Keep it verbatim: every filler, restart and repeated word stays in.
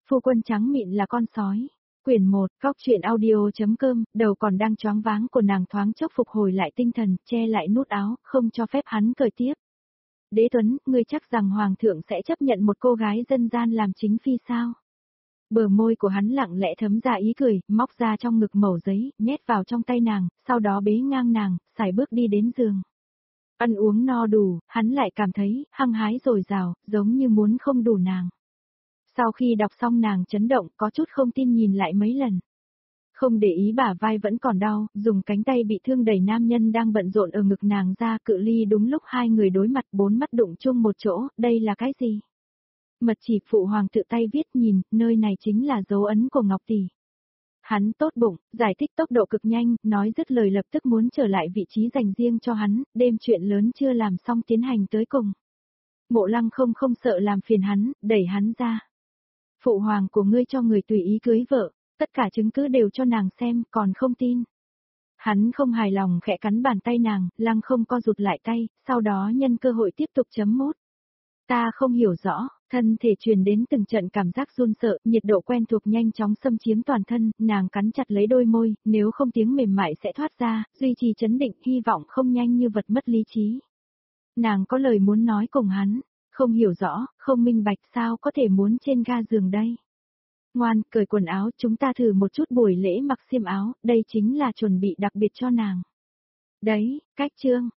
Phu quân trắng mịn là con sói. Quyển một, Cóc truyện audio.com, đầu còn đang choáng váng của nàng thoáng chốc phục hồi lại tinh thần, che lại nút áo, không cho phép hắn cởi tiếp. Đế Tuấn, ngươi chắc rằng Hoàng thượng sẽ chấp nhận một cô gái dân gian làm chính phi sao? Bờ môi của hắn lặng lẽ thấm ra ý cười, móc ra trong ngực mẩu giấy, nhét vào trong tay nàng, sau đó bế ngang nàng, xài bước đi đến giường. Ăn uống no đủ, hắn lại cảm thấy hăng hái dồi dào, giống như muốn không đủ nàng. Sau khi đọc xong nàng chấn động, có chút không tin nhìn lại mấy lần. Không để ý bả vai vẫn còn đau, dùng cánh tay bị thương đẩy nam nhân đang bận rộn ở ngực nàng ra, cự ly đúng lúc hai người đối mặt, bốn mắt đụng chung một chỗ, đây là cái gì? Mật chỉ phụ hoàng tự tay viết, nhìn, nơi này chính là dấu ấn của Ngọc tỷ. Hắn tốt bụng, giải thích tốc độ cực nhanh, nói dứt lời lập tức muốn trở lại vị trí dành riêng cho hắn, đêm chuyện lớn chưa làm xong tiến hành tới cùng. Mộ Lăng không không sợ làm phiền hắn, đẩy hắn ra. Phụ hoàng của ngươi cho người tùy ý cưới vợ, tất cả chứng cứ đều cho nàng xem, còn không tin. Hắn không hài lòng khẽ cắn bàn tay nàng, Lăng không co rụt lại tay, sau đó nhân cơ hội tiếp tục chấm mốt. Ta không hiểu rõ, thân thể truyền đến từng trận cảm giác run sợ, nhiệt độ quen thuộc nhanh chóng xâm chiếm toàn thân, nàng cắn chặt lấy đôi môi, nếu không tiếng mềm mại sẽ thoát ra, duy trì chấn định, hy vọng không nhanh như vật mất lý trí. Nàng có lời muốn nói cùng hắn, không hiểu rõ, không minh bạch sao có thể muốn trên ga giường đây. Ngoan, cởi quần áo, chúng ta thử một chút buổi lễ mặc xiêm áo, đây chính là chuẩn bị đặc biệt cho nàng. Đấy, cách chương.